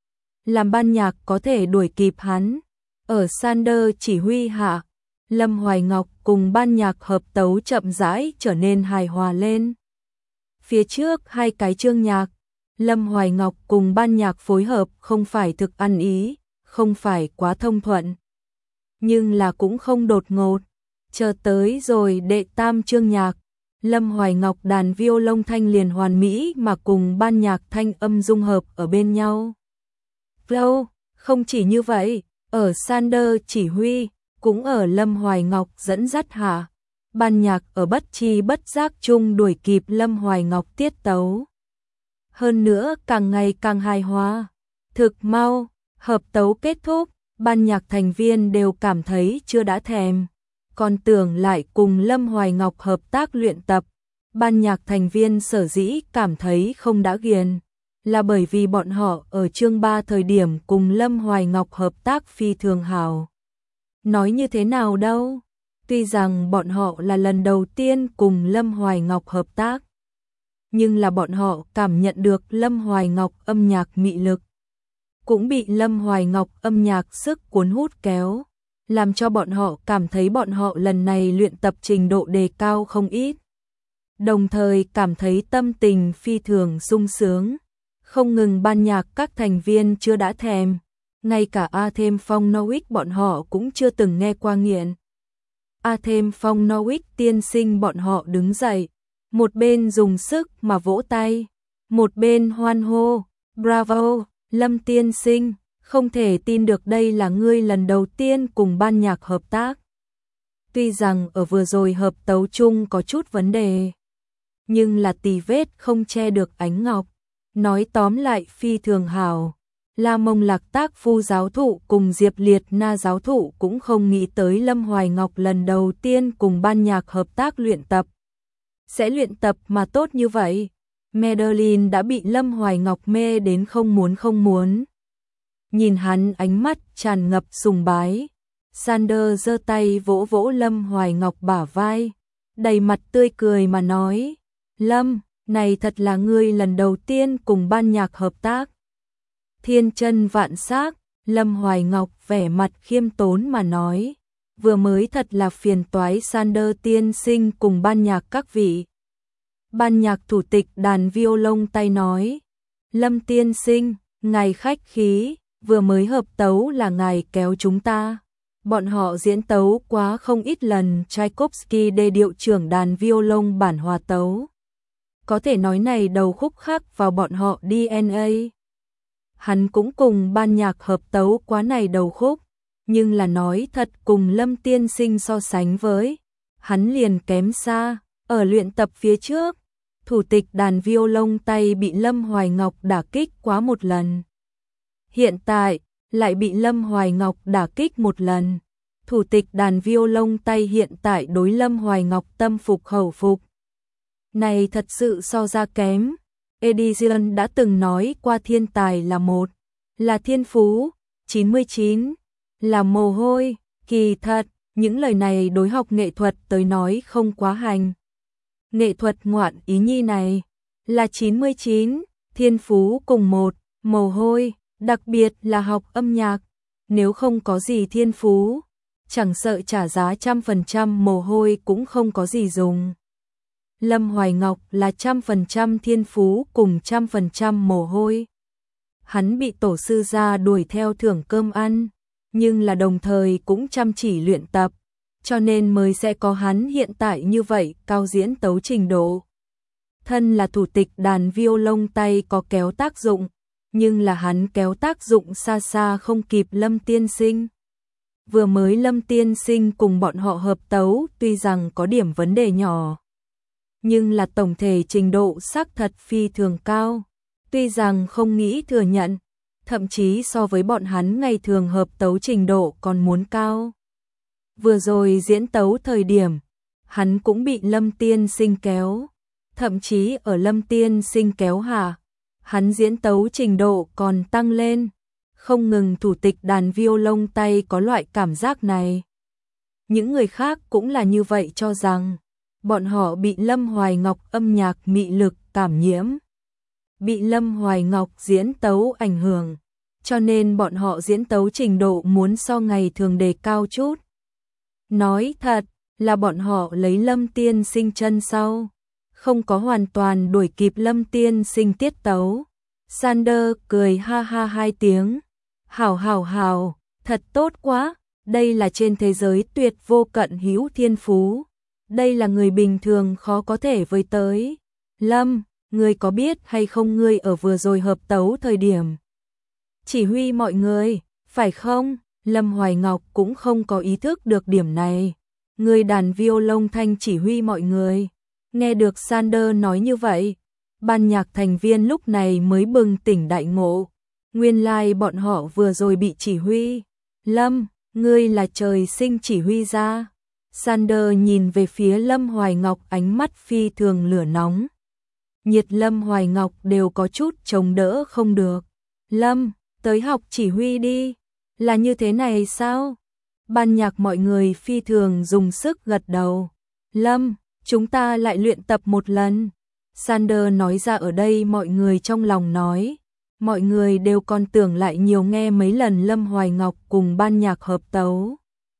làm ban nhạc có thể đuổi kịp hắn. Ở Sander chỉ huy hạ, Lâm Hoài Ngọc cùng ban nhạc hợp tấu chậm rãi trở nên hài hòa lên. Phía trước hai cái chương nhạc, Lâm Hoài Ngọc cùng ban nhạc phối hợp không phải thực ăn ý, không phải quá thông thuận, nhưng là cũng không đột ngột. Chờ tới rồi đệ tam chương nhạc, Lâm Hoài Ngọc đàn violon thanh liền hoàn mỹ mà cùng ban nhạc thanh âm dung hợp ở bên nhau. Flow, không chỉ như vậy, ở Sander chỉ huy, cũng ở Lâm Hoài Ngọc dẫn dắt hạ, ban nhạc ở bất chi bất giác chung đuổi kịp Lâm Hoài Ngọc tiết tấu. Hơn nữa càng ngày càng hài hòa, thực mau, hợp tấu kết thúc, ban nhạc thành viên đều cảm thấy chưa đã thèm, còn tưởng lại cùng Lâm Hoài Ngọc hợp tác luyện tập. Ban nhạc thành viên sở dĩ cảm thấy không đã ghiền, là bởi vì bọn họ ở chương ba thời điểm cùng Lâm Hoài Ngọc hợp tác phi thường hảo. Nói như thế nào đâu, tuy rằng bọn họ là lần đầu tiên cùng Lâm Hoài Ngọc hợp tác, nhưng là bọn họ cảm nhận được Lâm Hoài Ngọc âm nhạc mị lực, cũng bị Lâm Hoài Ngọc âm nhạc sức cuốn hút kéo, làm cho bọn họ cảm thấy bọn họ lần này luyện tập trình độ đề cao không ít. Đồng thời cảm thấy tâm tình phi thường sung sướng, không ngừng ban nhạc các thành viên chưa đã thèm, ngay cả Athem Phong Norwich bọn họ cũng chưa từng nghe qua nghiện. Athem Phong Norwich tiên sinh bọn họ đứng dậy, một bên dùng sức mà vỗ tay, một bên hoan hô, bravo, Lâm tiên sinh, không thể tin được đây là ngươi lần đầu tiên cùng ban nhạc hợp tác. Tuy rằng ở vừa rồi hợp tấu chung có chút vấn đề, nhưng là tì vết không che được ánh ngọc, nói tóm lại phi thường hảo. La Mông Lạc Tác Phu giáo thụ cùng Diệp Liệt Na giáo thụ cũng không nghĩ tới Lâm Hoài Ngọc lần đầu tiên cùng ban nhạc hợp tác luyện tập. Sẽ luyện tập mà tốt như vậy. Madeline đã bị Lâm Hoài Ngọc mê đến không muốn không muốn. Nhìn hắn ánh mắt tràn ngập sùng bái. Sander giơ tay vỗ vỗ Lâm Hoài Ngọc bả vai, đầy mặt tươi cười mà nói, Lâm, này thật là ngươi lần đầu tiên cùng ban nhạc hợp tác. Thiên chân vạn sắc, Lâm Hoài Ngọc vẻ mặt khiêm tốn mà nói, vừa mới thật là phiền toái Sander tiên sinh cùng ban nhạc các vị. Ban nhạc thủ tịch đàn violon tay nói, Lâm tiên sinh, ngài khách khí, vừa mới hợp tấu là ngài kéo chúng ta. Bọn họ diễn tấu quá không ít lần Tchaikovsky đề điệu trưởng đàn violon bản hòa tấu. Có thể nói này đầu khúc khắc vào bọn họ đê en a. Hắn cũng cùng ban nhạc hợp tấu quá này đầu khúc, nhưng là nói thật cùng Lâm tiên sinh so sánh với, hắn liền kém xa. Ở luyện tập phía trước, thủ tịch đàn violon tay bị Lâm Hoài Ngọc đả kích quá một lần. Hiện tại, lại bị Lâm Hoài Ngọc đả kích một lần. Thủ tịch đàn violon tay hiện tại đối Lâm Hoài Ngọc tâm phục khẩu phục. Này thật sự so ra kém. Edison đã từng nói qua thiên tài là một, là thiên phú, chín mươi chín, là mồ hôi, kỳ thật, những lời này đối học nghệ thuật tới nói không quá hành. Nghệ thuật ngoạn ý nhi này, là chín mươi chín, thiên phú cùng một, mồ hôi, đặc biệt là học âm nhạc, nếu không có gì thiên phú, chẳng sợ trả giá trăm phần trăm mồ hôi cũng không có gì dùng. Lâm Hoài Ngọc là trăm phần trăm thiên phú cùng trăm phần trăm mồ hôi. Hắn bị tổ sư gia đuổi theo thưởng cơm ăn, nhưng là đồng thời cũng chăm chỉ luyện tập, cho nên mới sẽ có hắn hiện tại như vậy cao diễn tấu trình độ. Thân là thủ tịch đàn violon tay có kéo tác dụng, nhưng là hắn kéo tác dụng xa xa không kịp Lâm tiên sinh. Vừa mới Lâm tiên sinh cùng bọn họ hợp tấu tuy rằng có điểm vấn đề nhỏ, nhưng là tổng thể trình độ xác thật phi thường cao, tuy rằng không nghĩ thừa nhận, thậm chí so với bọn hắn ngày thường hợp tấu trình độ còn muốn cao. Vừa rồi diễn tấu thời điểm, hắn cũng bị Lâm tiên sinh kéo, thậm chí ở Lâm tiên sinh kéo hạ, hắn diễn tấu trình độ còn tăng lên, không ngừng thủ tịch đàn violon tay có loại cảm giác này. Những người khác cũng là như vậy cho rằng, bọn họ bị Lâm Hoài Ngọc âm nhạc mị lực cảm nhiễm, bị Lâm Hoài Ngọc diễn tấu ảnh hưởng, cho nên bọn họ diễn tấu trình độ muốn so ngày thường đề cao chút. Nói thật là bọn họ lấy Lâm tiên sinh chân sau, không có hoàn toàn đuổi kịp Lâm tiên sinh tiết tấu. Sander cười ha ha hai tiếng, hảo hảo hảo, thật tốt quá, đây là trên thế giới tuyệt vô cận hữu thiên phú. Đây là người bình thường khó có thể với tới. Lâm, ngươi có biết hay không ngươi ở vừa rồi hợp tấu thời điểm chỉ huy mọi người, phải không? Lâm Hoài Ngọc cũng không có ý thức được điểm này. Người đàn violon thanh chỉ huy mọi người. Nghe được Sander nói như vậy, ban nhạc thành viên lúc này mới bừng tỉnh đại ngộ. Nguyên lai like bọn họ vừa rồi bị chỉ huy. Lâm, ngươi là trời sinh chỉ huy ra. Sander nhìn về phía Lâm Hoài Ngọc ánh mắt phi thường lửa nóng. Nhiệt Lâm Hoài Ngọc đều có chút chống đỡ không được. Lâm, tới học chỉ huy đi. Là như thế này sao? Ban nhạc mọi người phi thường dùng sức gật đầu. Lâm, chúng ta lại luyện tập một lần. Sander nói ra ở đây mọi người trong lòng nói, mọi người đều còn tưởng lại nhiều nghe mấy lần Lâm Hoài Ngọc cùng ban nhạc hợp tấu.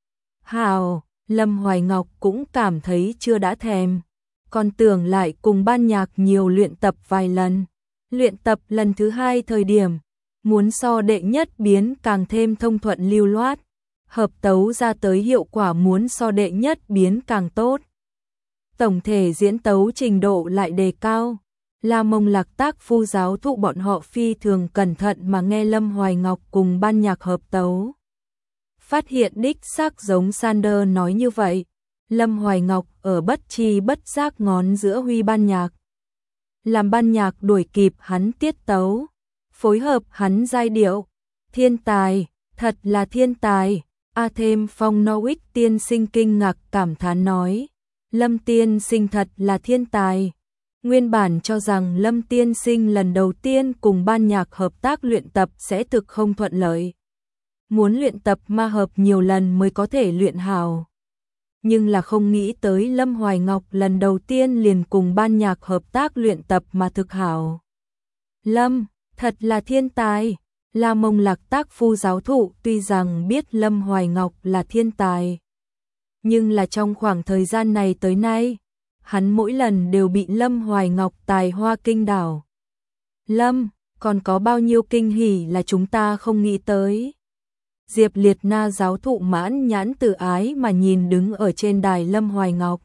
Hào, Lâm Hoài Ngọc cũng cảm thấy chưa đã thèm, còn tưởng lại cùng ban nhạc nhiều luyện tập vài lần. Luyện tập lần thứ hai thời điểm, muốn so đệ nhất biến càng thêm thông thuận lưu loát, hợp tấu ra tới hiệu quả muốn so đệ nhất biến càng tốt. Tổng thể diễn tấu trình độ lại đề cao. La Mông Lạc Tác Phu giáo thụ bọn họ phi thường cẩn thận mà nghe Lâm Hoài Ngọc cùng ban nhạc hợp tấu. Phát hiện đích xác giống Sander nói như vậy, Lâm Hoài Ngọc ở bất chi bất giác ngón giữa huy ban nhạc. Làm ban nhạc đuổi kịp hắn tiết tấu, phối hợp hắn giai điệu. Thiên tài, thật là thiên tài. A thêm Phong Norwich tiên sinh kinh ngạc cảm thán nói, Lâm tiên sinh thật là thiên tài. Nguyên bản cho rằng Lâm tiên sinh lần đầu tiên cùng ban nhạc hợp tác luyện tập sẽ thực không thuận lợi. Muốn luyện tập ma hợp nhiều lần mới có thể luyện hào. Nhưng là không nghĩ tới Lâm Hoài Ngọc lần đầu tiên liền cùng ban nhạc hợp tác luyện tập mà thực hảo. Lâm, thật là thiên tài. La Mông Lạc Tác Phu giáo thụ tuy rằng biết Lâm Hoài Ngọc là thiên tài, nhưng là trong khoảng thời gian này tới nay, hắn mỗi lần đều bị Lâm Hoài Ngọc tài hoa kinh đảo. Lâm, còn có bao nhiêu kinh hỉ là chúng ta không nghĩ tới. Diệp Liệt Na giáo thụ mãn nhãn tự ái mà nhìn đứng ở trên đài Lâm Hoài Ngọc.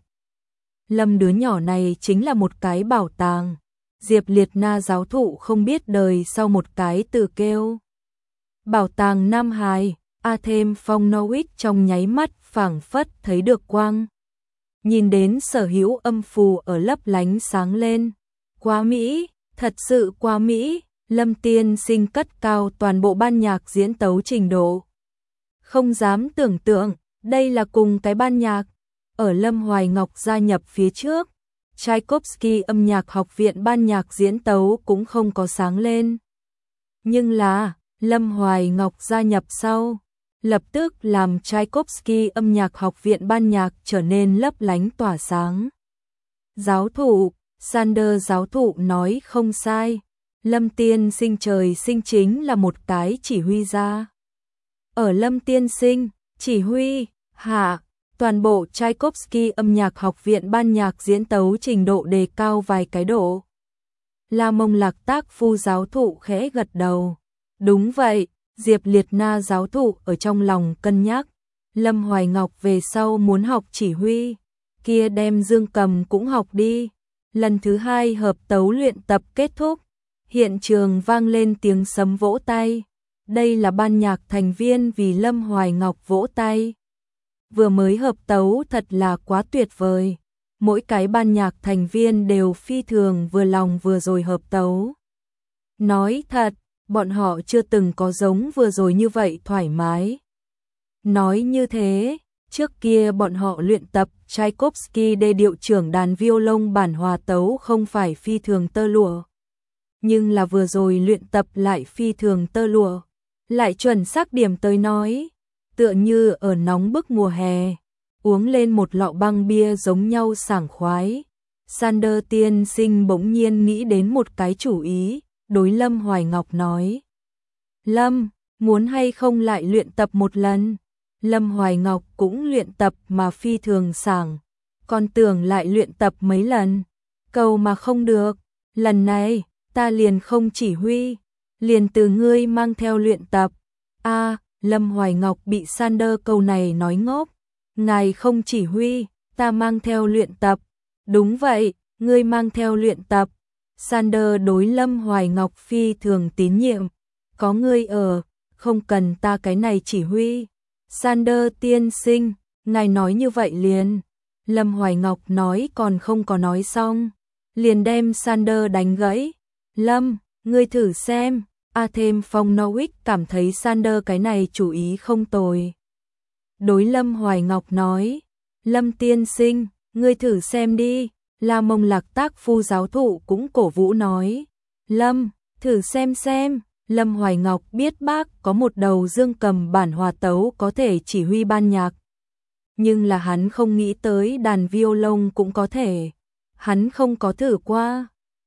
Lâm đứa nhỏ này chính là một cái bảo tàng. Diệp Liệt Na giáo thụ không biết đời sau một cái từ kêu. Bảo tàng Nam Hài, A thêm Phong Norwich trong nháy mắt phảng phất thấy được quang. Nhìn đến sở hữu âm phù ở lấp lánh sáng lên. Quá Mỹ, thật sự quá Mỹ. Lâm tiên sinh cất cao toàn bộ ban nhạc diễn tấu trình độ. Không dám tưởng tượng, đây là cùng cái ban nhạc. Ở Lâm Hoài Ngọc gia nhập phía trước, Tchaikovsky âm nhạc học viện ban nhạc diễn tấu cũng không có sáng lên. Nhưng là, Lâm Hoài Ngọc gia nhập sau, lập tức làm Tchaikovsky âm nhạc học viện ban nhạc trở nên lấp lánh tỏa sáng. Giáo thụ, Sander giáo thụ nói không sai, Lâm tiên sinh trời sinh chính là một cái chỉ huy gia. Ở Lâm tiên sinh, chỉ huy, hạ, toàn bộ Tchaikovsky âm nhạc học viện ban nhạc diễn tấu trình độ đề cao vài cái độ. La Mông Lạc Tác Phu giáo thụ khẽ gật đầu. Đúng vậy, Diệp Liệt Na giáo thụ ở trong lòng cân nhắc. Lâm Hoài Ngọc về sau muốn học chỉ huy, kia đem dương cầm cũng học đi. Lần thứ hai hợp tấu luyện tập kết thúc, hiện trường vang lên tiếng sấm vỗ tay. Đây là ban nhạc thành viên vì Lâm Hoài Ngọc vỗ tay. Vừa mới hợp tấu thật là quá tuyệt vời. Mỗi cái ban nhạc thành viên đều phi thường vừa lòng vừa rồi hợp tấu. Nói thật, bọn họ chưa từng có giống vừa rồi như vậy thoải mái. Nói như thế, trước kia bọn họ luyện tập Tchaikovsky đề điệu trưởng đàn violon bản hòa tấu không phải phi thường tơ lụa. Nhưng là vừa rồi luyện tập lại phi thường tơ lụa. Lại chuẩn xác điểm tới nói, tựa như ở nóng bức mùa hè, uống lên một lọ băng bia giống nhau sảng khoái. Sander tiên sinh bỗng nhiên nghĩ đến một cái chủ ý, đối Lâm Hoài Ngọc nói. Lâm, muốn hay không lại luyện tập một lần? Lâm Hoài Ngọc cũng luyện tập mà phi thường sảng, còn tưởng lại luyện tập mấy lần. Cầu mà không được, lần này, ta liền không chỉ huy, liền từ ngươi mang theo luyện tập. A, Lâm Hoài Ngọc bị Sander câu này nói ngốc. Ngài không chỉ huy, ta mang theo luyện tập. Đúng vậy, ngươi mang theo luyện tập. Sander đối Lâm Hoài Ngọc phi thường tín nhiệm. Có ngươi ở, không cần ta cái này chỉ huy. Sander tiên sinh, ngài nói như vậy liền. Lâm Hoài Ngọc nói còn không có nói xong, liền đem Sander đánh gãy. Lâm, ngươi thử xem. A thêm Phong Norwich cảm thấy Sander cái này chủ ý không tồi. Đối Lâm Hoài Ngọc nói, Lâm tiên sinh, ngươi thử xem đi. La Mông Lạc Tác Phu giáo thụ cũng cổ vũ nói, Lâm, thử xem xem. Lâm Hoài Ngọc biết bác có một đầu dương cầm bản hòa tấu có thể chỉ huy ban nhạc. Nhưng là hắn không nghĩ tới đàn violon cũng có thể. Hắn không có thử qua,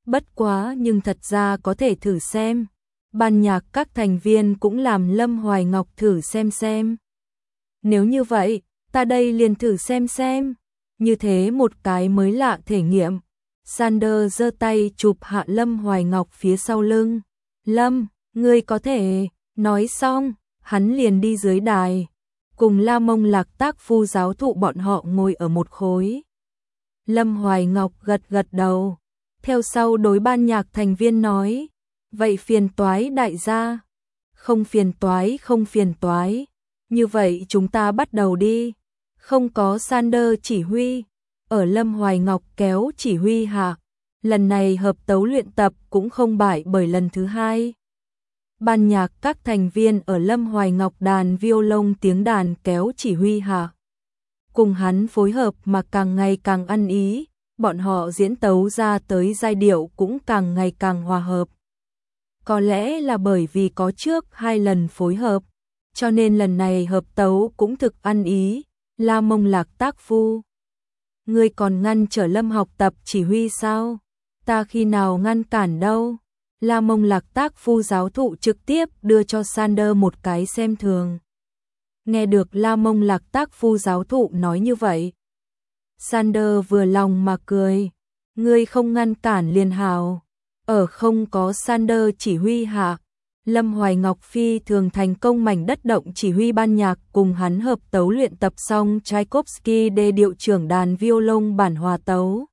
Bất quá nhưng thật ra có thể thử xem. Ban nhạc các thành viên cũng làm Lâm Hoài Ngọc thử xem xem. Nếu như vậy, ta đây liền thử xem xem. Như thế một cái mới lạ thể nghiệm. Sander giơ tay chụp hạ Lâm Hoài Ngọc phía sau lưng. Lâm, ngươi có thể. Nói xong, hắn liền đi dưới đài. Cùng La Mông Lạc Tác Phu giáo thụ bọn họ ngồi ở một khối. Lâm Hoài Ngọc gật gật đầu. Theo sau đối ban nhạc thành viên nói. Vậy phiền toái đại gia. Không phiền toái không phiền toái. Như vậy chúng ta bắt đầu đi. Không có Sander chỉ huy. Ở Lâm Hoài Ngọc kéo chỉ huy hạ. Lần này hợp tấu luyện tập cũng không bại bởi lần thứ hai. Ban nhạc các thành viên ở Lâm Hoài Ngọc đàn violon tiếng đàn kéo chỉ huy hạ. Cùng hắn phối hợp mà càng ngày càng ăn ý. Bọn họ diễn tấu ra tới giai điệu cũng càng ngày càng hòa hợp. Có lẽ là bởi vì có trước hai lần phối hợp, cho nên lần này hợp tấu cũng thực ăn ý. La Mông Lạc Tác Phu, ngươi còn ngăn trở Lâm học tập chỉ huy sao? Ta khi nào ngăn cản đâu? La Mông Lạc Tác Phu giáo thụ trực tiếp đưa cho Sander một cái xem thường. Nghe được La Mông Lạc Tác Phu giáo thụ nói như vậy, Sander vừa lòng mà cười. Ngươi không ngăn cản liền hào. Ở không có Sander chỉ huy hạ, Lâm Hoài Ngọc phi thường thành công mảnh đất động chỉ huy ban nhạc cùng hắn hợp tấu luyện tập xong Tchaikovsky đề điệu trưởng đàn violon bản hòa tấu.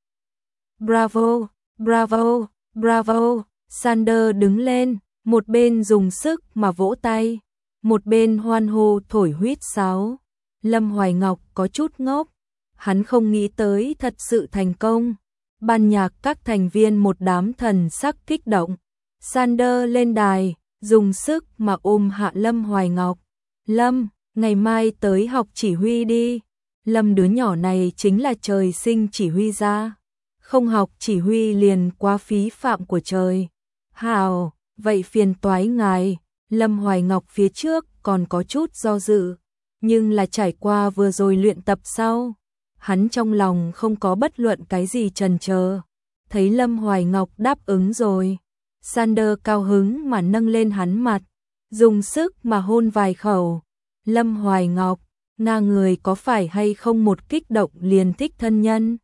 Bravo, bravo, bravo. Sander đứng lên, một bên dùng sức mà vỗ tay, một bên hoan hô thổi huýt sáo. Lâm Hoài Ngọc có chút ngốc, hắn không nghĩ tới thật sự thành công. Ban nhạc các thành viên một đám thần sắc kích động. Sander lên đài, dùng sức mà ôm hạ Lâm Hoài Ngọc. Lâm, ngày mai tới học chỉ huy đi. Lâm đứa nhỏ này chính là trời sinh chỉ huy ra. Không học chỉ huy liền quá phí phạm của trời. Hào, vậy phiền toái ngài. Lâm Hoài Ngọc phía trước còn có chút do dự. Nhưng là trải qua vừa rồi luyện tập sau. Hắn trong lòng không có bất luận cái gì chần chờ. Thấy Lâm Hoài Ngọc đáp ứng rồi. Sander cao hứng mà nâng lên hắn mặt. Dùng sức mà hôn vài khẩu. Lâm Hoài Ngọc, nga người có phải hay không một kích động liền thích thân nhân.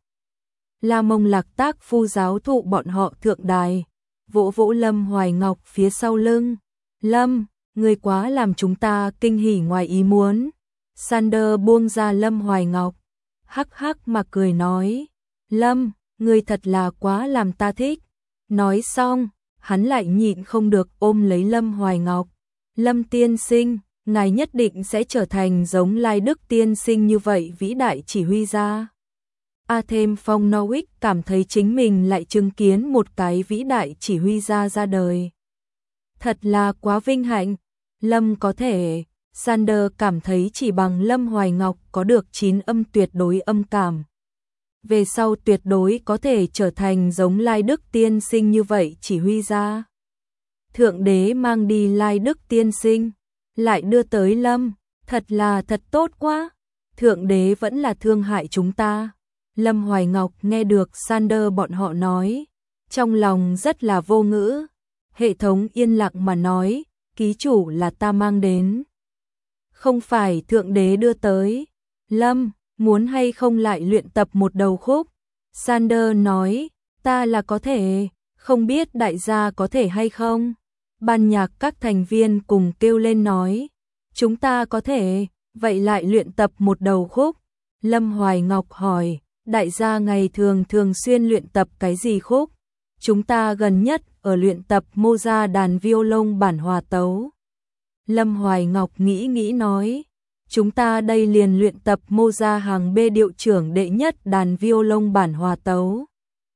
La Mông Lạc Tác Phu giáo thụ bọn họ thượng đài. Vỗ vỗ Lâm Hoài Ngọc phía sau lưng. Lâm, người quá làm chúng ta kinh hỉ ngoài ý muốn. Sander buông ra Lâm Hoài Ngọc. Hắc hắc mà cười nói. Lâm, người thật là quá làm ta thích. Nói xong, hắn lại nhịn không được ôm lấy Lâm Hoài Ngọc. Lâm tiên sinh, ngài nhất định sẽ trở thành giống Lai Đức tiên sinh như vậy vĩ đại chỉ huy gia. A thêm Phong Norwich cảm thấy chính mình lại chứng kiến một cái vĩ đại chỉ huy gia ra đời. Thật là quá vinh hạnh. Lâm có thể, Sander cảm thấy chỉ bằng Lâm Hoài Ngọc có được chín âm tuyệt đối âm cảm. Về sau tuyệt đối có thể trở thành giống Lai Đức tiên sinh như vậy chỉ huy gia. Thượng đế mang đi Lai Đức tiên sinh, lại đưa tới Lâm, thật là thật tốt quá. Thượng đế vẫn là thương hại chúng ta. Lâm Hoài Ngọc nghe được Sander bọn họ nói, trong lòng rất là vô ngữ. Hệ thống yên lặng mà nói, ký chủ là ta mang đến. Không phải thượng đế đưa tới. Lâm, muốn hay không lại luyện tập một đầu khúc? Sander nói, ta là có thể, không biết đại gia có thể hay không? Ban nhạc các thành viên cùng kêu lên nói, chúng ta có thể, vậy lại luyện tập một đầu khúc. Lâm Hoài Ngọc hỏi, đại gia ngày thường thường xuyên luyện tập cái gì khúc? Chúng ta gần nhất ở luyện tập Mozart đàn violon bản hòa tấu. Lâm Hoài Ngọc nghĩ nghĩ nói, chúng ta đây liền luyện tập Mozart hàng B điệu trưởng đệ nhất đàn violon bản hòa tấu.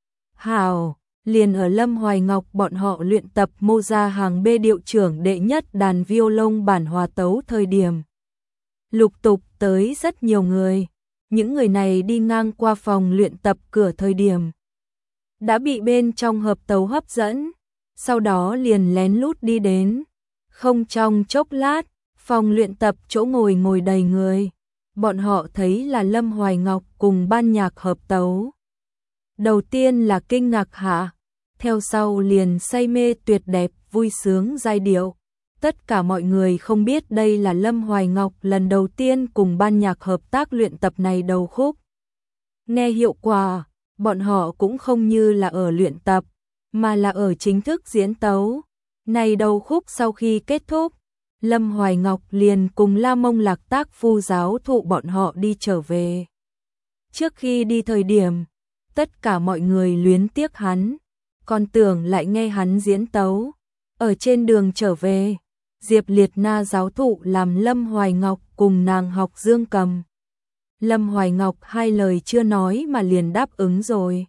Hào, liền ở Lâm Hoài Ngọc bọn họ luyện tập Mozart hàng B điệu trưởng đệ nhất đàn violon bản hòa tấu thời điểm. Lục tục tới rất nhiều người, những người này đi ngang qua phòng luyện tập cửa thời điểm. Đã bị bên trong hợp tấu hấp dẫn, sau đó liền lén lút đi đến. Không trong chốc lát, phòng luyện tập chỗ ngồi ngồi đầy người. Bọn họ thấy là Lâm Hoài Ngọc cùng ban nhạc hợp tấu. Đầu tiên là kinh ngạc hạ, theo sau liền say mê tuyệt đẹp, vui sướng giai điệu. Tất cả mọi người không biết đây là Lâm Hoài Ngọc lần đầu tiên cùng ban nhạc hợp tác luyện tập này đầu khúc. Nghe hiệu quả, bọn họ cũng không như là ở luyện tập, mà là ở chính thức diễn tấu. Này đầu khúc sau khi kết thúc, Lâm Hoài Ngọc liền cùng La Mông Lạc Tác Phu giáo thụ bọn họ đi trở về. Trước khi đi thời điểm, tất cả mọi người luyến tiếc hắn, còn tưởng lại nghe hắn diễn tấu. Ở trên đường trở về, Diệp Liệt Na giáo thụ làm Lâm Hoài Ngọc cùng nàng học dương cầm. Lâm Hoài Ngọc hai lời chưa nói mà liền đáp ứng rồi.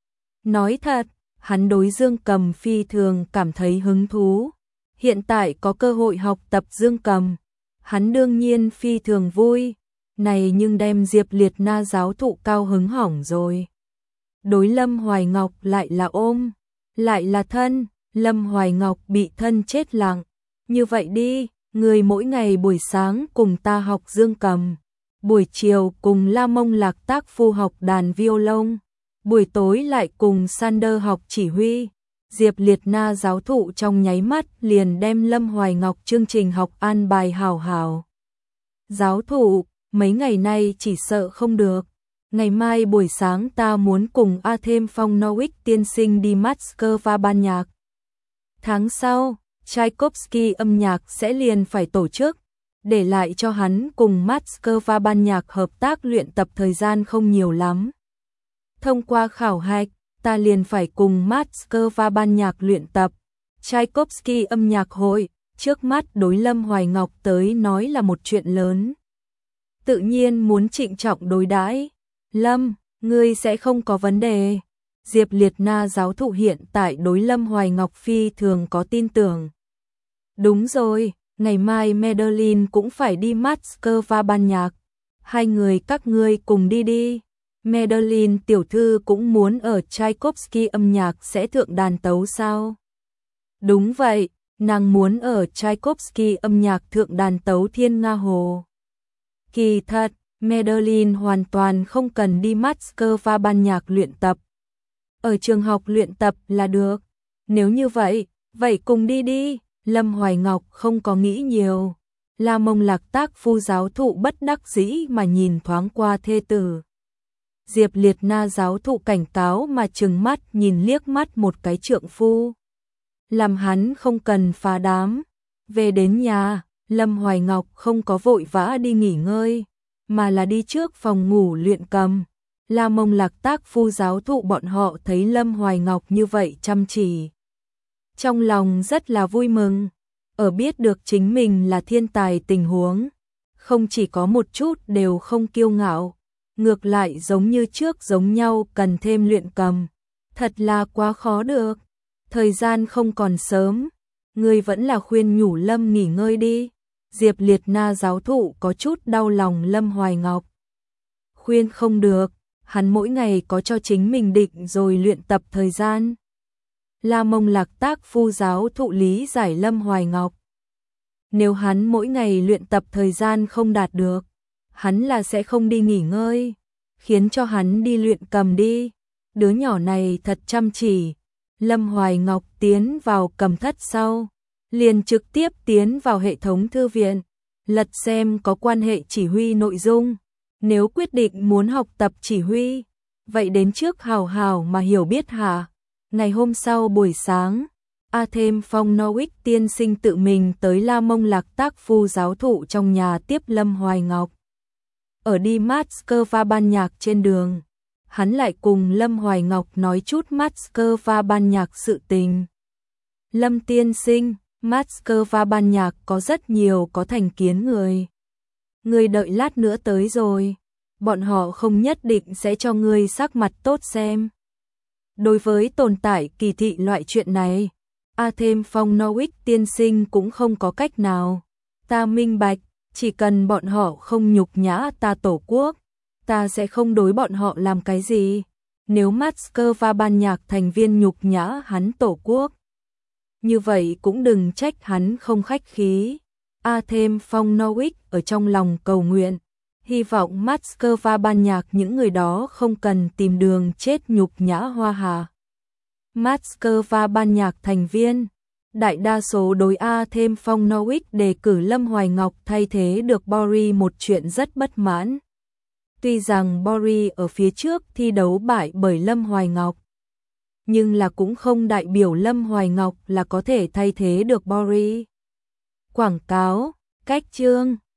Nói thật, hắn đối dương cầm phi thường cảm thấy hứng thú. Hiện tại có cơ hội học tập dương cầm, hắn đương nhiên phi thường vui. Này nhưng đem Diệp Liệt Na giáo thụ cao hứng hỏng rồi. Đối Lâm Hoài Ngọc lại là ôm, lại là thân. Lâm Hoài Ngọc bị thân chết lặng. Như vậy đi, người mỗi ngày buổi sáng cùng ta học dương cầm, buổi chiều cùng La Mông Lạc Tác Phu học đàn violon, buổi tối lại cùng Sander học chỉ huy. Diệp Liệt Na giáo thụ trong nháy mắt liền đem Lâm Hoài Ngọc chương trình học an bài hào hào. Giáo thụ, mấy ngày nay chỉ sợ không được. Ngày mai buổi sáng ta muốn cùng Artem Phong tiên sinh đi Moscow ban nhạc. Tháng sau, Tchaikovsky âm nhạc sẽ liền phải tổ chức, để lại cho hắn cùng Moscow ban nhạc hợp tác luyện tập thời gian không nhiều lắm. Thông qua khảo hạch, ta liền phải cùng Moscow ban nhạc luyện tập. Tchaikovsky âm nhạc hội, trước mắt đối Lâm Hoài Ngọc tới nói là một chuyện lớn. Tự nhiên muốn trịnh trọng đối đãi. Lâm, ngươi sẽ không có vấn đề. Diệp Liệt Na giáo thụ hiện tại đối Lâm Hoài Ngọc phi thường có tin tưởng. Đúng rồi, ngày mai Madeline cũng phải đi Moscow ban nhạc. Hai người các ngươi cùng đi đi. Madeline tiểu thư cũng muốn ở Tchaikovsky âm nhạc sẽ thượng đàn tấu sao? Đúng vậy, nàng muốn ở Tchaikovsky âm nhạc thượng đàn tấu Thiên Nga Hồ. Kỳ thật, Madeline hoàn toàn không cần đi Moscow ban nhạc luyện tập. Ở trường học luyện tập là được. Nếu như vậy, vậy cùng đi đi. Lâm Hoài Ngọc không có nghĩ nhiều. La Mông Lạc Tác Phu giáo thụ bất đắc dĩ mà nhìn thoáng qua thê tử. Diệp Liệt Na giáo thụ cảnh cáo mà trừng mắt nhìn liếc mắt một cái trượng phu. Làm hắn không cần phá đám. Về đến nhà, Lâm Hoài Ngọc không có vội vã đi nghỉ ngơi, mà là đi trước phòng ngủ luyện cầm. La Mông Lạc Tác Phu giáo thụ bọn họ thấy Lâm Hoài Ngọc như vậy chăm chỉ. Trong lòng rất là vui mừng, ở biết được chính mình là thiên tài tình huống. Không chỉ có một chút đều không kiêu ngạo, ngược lại giống như trước giống nhau cần thêm luyện cầm. Thật là quá khó được, thời gian không còn sớm, người vẫn là khuyên nhủ Lâm nghỉ ngơi đi. Diệp Liệt Na giáo thụ có chút đau lòng Lâm Hoài Ngọc. Khuyên không được, hắn mỗi ngày có cho chính mình định rồi luyện tập thời gian. La Mông Lạc Tác Phu giáo thụ lý giải Lâm Hoài Ngọc. Nếu hắn mỗi ngày luyện tập thời gian không đạt được, hắn là sẽ không đi nghỉ ngơi, khiến cho hắn đi luyện cầm đi. Đứa nhỏ này thật chăm chỉ. Lâm Hoài Ngọc tiến vào cầm thất sau, liền trực tiếp tiến vào hệ thống thư viện, lật xem có quan hệ chỉ huy nội dung. Nếu quyết định muốn học tập chỉ huy, vậy đến trước hào hào mà hiểu biết hả? Ngày hôm sau buổi sáng, Artem Phong tiên sinh tự mình tới La Mông Lạc Tác Phu giáo thụ trong nhà tiếp Lâm Hoài Ngọc. Ở đi Moscow ban nhạc trên đường, hắn lại cùng Lâm Hoài Ngọc nói chút Moscow ban nhạc sự tình. Lâm tiên sinh, Moscow ban nhạc có rất nhiều có thành kiến người. Người đợi lát nữa tới rồi, bọn họ không nhất định sẽ cho người sắc mặt tốt xem. Đối với tồn tại kỳ thị loại chuyện này, Artem Phong tiên sinh cũng không có cách nào. Ta minh bạch, chỉ cần bọn họ không nhục nhã ta tổ quốc, ta sẽ không đối bọn họ làm cái gì. Nếu Moscow ban nhạc thành viên nhục nhã hắn tổ quốc, như vậy cũng đừng trách hắn không khách khí. Artem Phong ở trong lòng cầu nguyện, hy vọng Moscow ban nhạc những người đó không cần tìm đường chết nhục nhã Hoa Hà. Moscow ban nhạc thành viên. Đại đa số đối A thêm Phong Norwich đề cử Lâm Hoài Ngọc thay thế được Boris, một chuyện rất bất mãn. Tuy rằng Boris ở phía trước thi đấu bại bởi Lâm Hoài Ngọc, nhưng là cũng không đại biểu Lâm Hoài Ngọc là có thể thay thế được Boris. Quảng cáo, cách chương